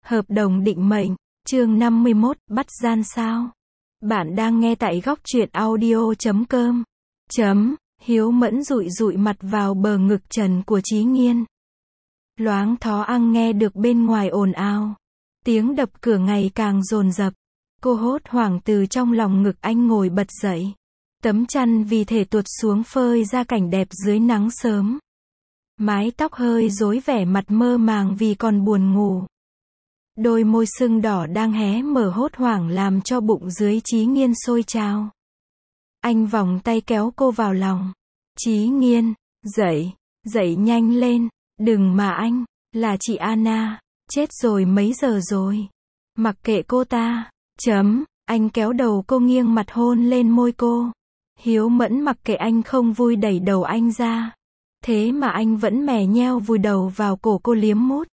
Hợp đồng định mệnh, chương 51, bắt gian sao? Bạn đang nghe tại góc truyện audio.com. Hiếu Mẫn dụi dụi mặt vào bờ ngực trần của Chí Nghiên. Loáng thó ăn nghe được bên ngoài ồn ào. Tiếng đập cửa ngày càng dồn dập. Cô hốt hoảng từ trong lòng ngực anh ngồi bật dậy. Tấm chăn vì thể tuột xuống phơi ra cảnh đẹp dưới nắng sớm. Mái tóc hơi rối, vẻ mặt mơ màng vì còn buồn ngủ. Đôi môi sưng đỏ đang hé mở hốt hoảng làm cho bụng dưới Chí Nghiên sôi trào. Anh vòng tay kéo cô vào lòng. Chí Nghiên, dậy, dậy nhanh lên, đừng mà anh, là chị Anna, chết rồi mấy giờ rồi. Mặc kệ cô ta, anh kéo đầu cô nghiêng mặt hôn lên môi cô. Hiếu Mẫn mặc kệ anh không vui đẩy đầu anh ra. Thế mà anh vẫn mè nheo vùi đầu vào cổ cô liếm mút.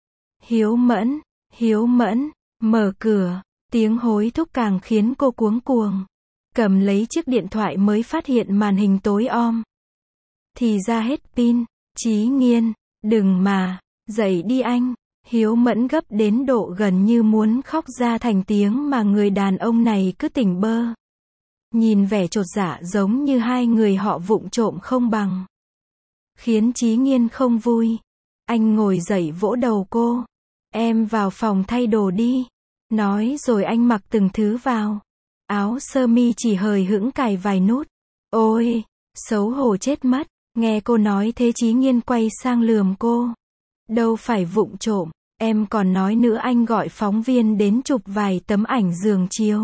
Hiếu Mẫn, mở cửa, tiếng hối thúc càng khiến cô cuống cuồng. Cầm lấy chiếc điện thoại mới phát hiện màn hình tối om. Thì ra hết pin. Chí Nghiên, đừng mà, dậy đi anh. Hiếu Mẫn gấp đến độ gần như muốn khóc ra thành tiếng mà người đàn ông này cứ tỉnh bơ. Nhìn vẻ chột dạ giống như hai người họ vụng trộm không bằng. Khiến Chí Nghiên không vui. Anh ngồi dậy vỗ đầu cô. Em vào phòng thay đồ đi. Nói rồi anh mặc từng thứ vào. Áo sơ mi chỉ hời hững cài vài nút. Ôi, xấu hổ chết mất. Nghe cô nói thế Chí Nghiên quay sang lườm cô. Đâu phải vụng trộm, em còn nói nữa anh gọi phóng viên đến chụp vài tấm ảnh giường chiếu.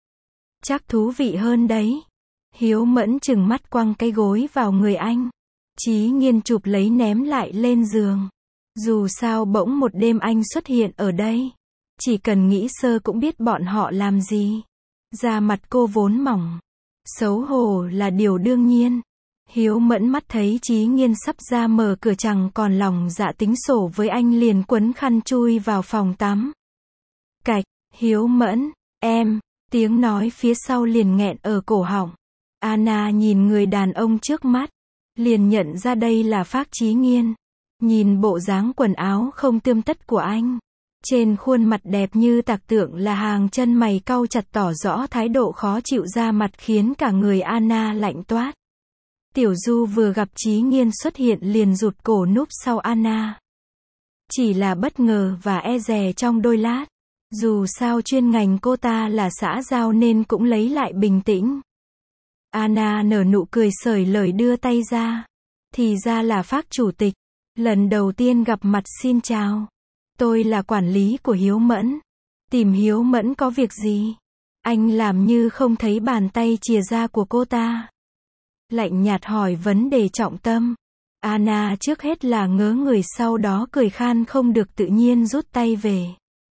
Chắc thú vị hơn đấy. Hiếu Mẫn chừng mắt quăng cái gối vào người anh. Chí Nghiên chụp lấy ném lại lên giường. Dù sao bỗng một đêm anh xuất hiện ở đây. Chỉ cần nghĩ sơ cũng biết bọn họ làm gì. Da mặt cô vốn mỏng. Xấu hổ là điều đương nhiên. Hiếu Mẫn mắt thấy Chí Nghiên sắp ra mở cửa chẳng còn lòng dạ tính sổ với anh liền quấn khăn chui vào phòng tắm. Cạch, Hiếu Mẫn, em, tiếng nói phía sau liền nghẹn ở cổ họng. Anna nhìn người đàn ông trước mắt. Liền nhận ra đây là Phác Chí Nghiên. Nhìn bộ dáng quần áo không tươm tất của anh. Trên khuôn mặt đẹp như tạc tượng là hàng chân mày cau chặt tỏ rõ thái độ khó chịu ra mặt khiến cả người Anna lạnh toát. Tiểu Du vừa gặp Chí Nghiên xuất hiện liền rụt cổ núp sau Anna. Chỉ là bất ngờ và e dè trong đôi lát. Dù sao chuyên ngành cô ta là xã giao nên cũng lấy lại bình tĩnh. Anna nở nụ cười xởi lời đưa tay ra. Thì ra là Phác chủ tịch. Lần đầu tiên gặp mặt xin chào. Tôi là quản lý của Hiếu Mẫn. Tìm Hiếu Mẫn có việc gì? Anh làm như không thấy bàn tay chìa ra của cô ta. Lạnh nhạt hỏi vấn đề trọng tâm. Anna trước hết là ngớ người sau đó cười khan không được tự nhiên rút tay về.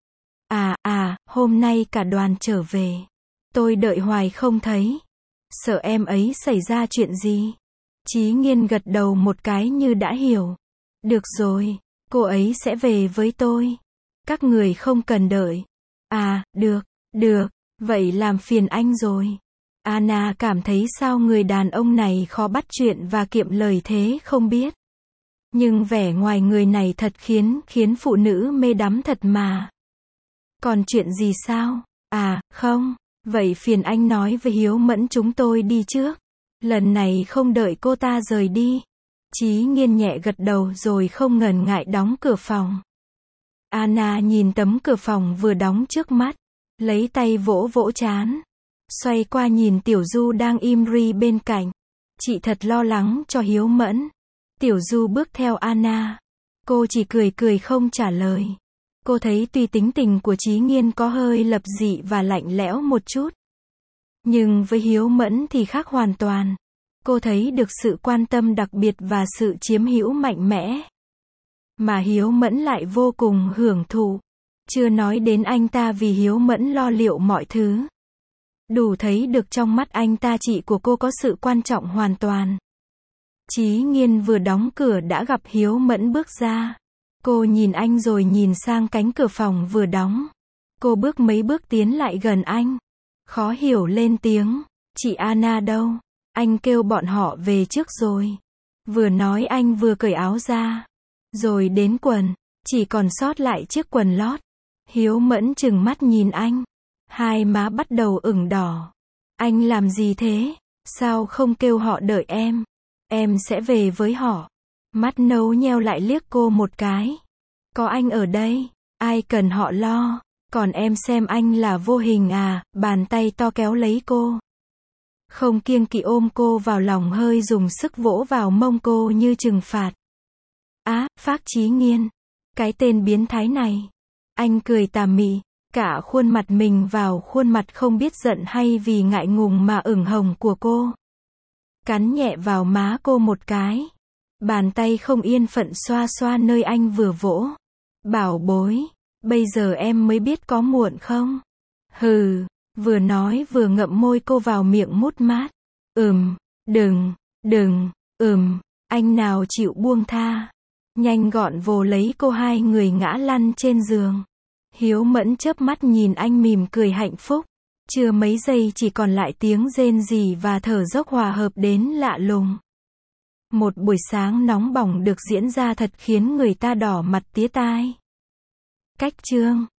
Hôm nay cả đoàn trở về. Tôi đợi hoài không thấy. Sợ em ấy xảy ra chuyện gì? Chí Nghiên gật đầu một cái như đã hiểu. Được rồi, cô ấy sẽ về với tôi. Các người không cần đợi. Được, vậy làm phiền anh rồi. Anna cảm thấy sao người đàn ông này khó bắt chuyện và kiệm lời thế không biết. Nhưng vẻ ngoài người này thật khiến phụ nữ mê đắm thật mà. Còn chuyện gì sao? Không, vậy phiền anh nói với Hiếu Mẫn chúng tôi đi trước. Lần này không đợi cô ta rời đi. Chí Nghiên nhẹ gật đầu rồi không ngần ngại đóng cửa phòng. Anna nhìn tấm cửa phòng vừa đóng trước mắt. Lấy tay vỗ vỗ trán. Xoay qua nhìn Tiểu Du đang im ri bên cạnh. Chị thật lo lắng cho Hiếu Mẫn. Tiểu Du bước theo Anna. Cô chỉ cười không trả lời. Cô thấy tuy tính tình của Chí Nghiên có hơi lập dị và lạnh lẽo một chút. Nhưng với Hiếu Mẫn thì khác hoàn toàn. Cô thấy được sự quan tâm đặc biệt và sự chiếm hữu mạnh mẽ. Mà Hiếu Mẫn lại vô cùng hưởng thụ. Chưa nói đến anh ta vì Hiếu Mẫn lo liệu mọi thứ. Đủ thấy được trong mắt anh ta chị của cô có sự quan trọng hoàn toàn. Chí Nghiên vừa đóng cửa đã gặp Hiếu Mẫn bước ra. Cô nhìn anh rồi nhìn sang cánh cửa phòng vừa đóng. Cô bước mấy bước tiến lại gần anh. Khó hiểu lên tiếng. Chị Anna đâu? Anh kêu bọn họ về trước rồi. Vừa nói anh vừa cởi áo ra. Rồi đến quần. Chỉ còn sót lại chiếc quần lót. Hiếu Mẫn trừng mắt nhìn anh. Hai má bắt đầu ửng đỏ. Anh làm gì thế? Sao không kêu họ đợi em? Em sẽ về với họ. Mắt nấu nheo lại liếc cô một cái. Có anh ở đây, ai cần họ lo. Còn em xem anh là vô hình à? Bàn tay to kéo lấy cô. Không kiêng kỵ ôm cô vào lòng, hơi dùng sức vỗ vào mông cô như trừng phạt. Á, Phác Chí Nghiên. Cái tên biến thái này. Anh cười tà mị, cả khuôn mặt mình vào khuôn mặt không biết giận hay vì ngại ngùng mà ửng hồng của cô. Cắn nhẹ vào má cô một cái. Bàn tay không yên phận xoa xoa nơi anh vừa vỗ. Bảo bối, bây giờ em mới biết có muộn không? Hừ, vừa nói vừa ngậm môi cô vào miệng mút mát. Đừng, anh nào chịu buông tha. Nhanh gọn vồ lấy cô, hai người ngã lăn trên giường. Hiếu Mẫn chớp mắt nhìn anh mỉm cười hạnh phúc. Chưa mấy giây chỉ còn lại tiếng rên rỉ và thở dốc hòa hợp đến lạ lùng. Một buổi sáng nóng bỏng được diễn ra thật khiến người ta đỏ mặt tía tai. Cách chương